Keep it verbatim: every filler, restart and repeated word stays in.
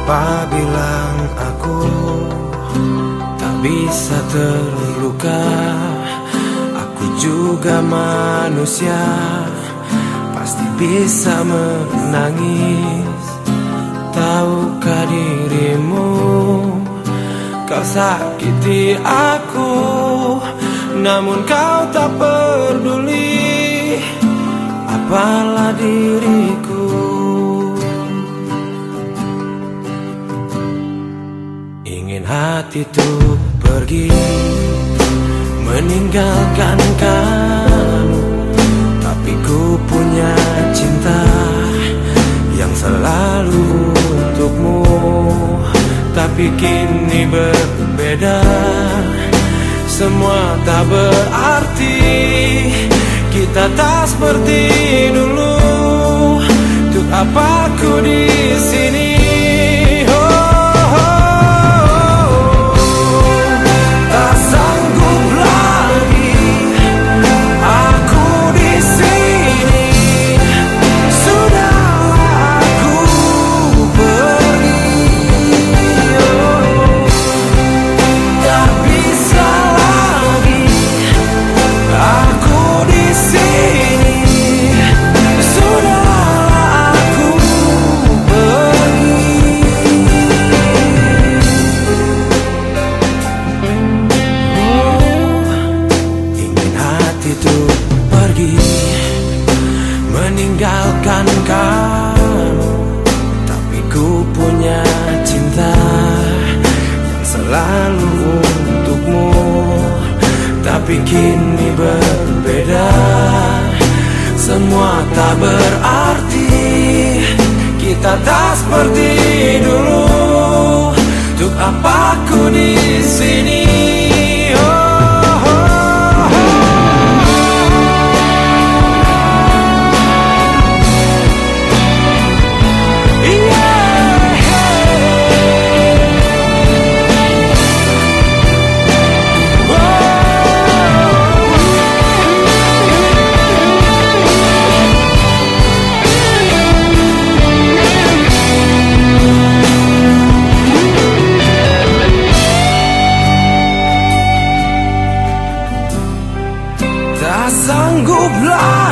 Siapa bilang aku tak bisa terluka? Aku juga manusia, pasti bisa menangis. Tahukah dirimu, kau sakiti aku, namun kau tak peduli, apalah diriku. Ingin hati tuh pergi, meninggalkan kamu, tapi ku punya cinta yang selalu untukmu. Tapi kini berbeda, semua tak berarti, kita tak seperti dulu. Untuk apa ku di sini? Meninggalkan kamu, tapi ku punya cinta yang selalu untukmu. Tapi kini berbeda, semua tak berarti, kita tak seperti dulu. Untuk apa ku di sini? Tak sanggup lagi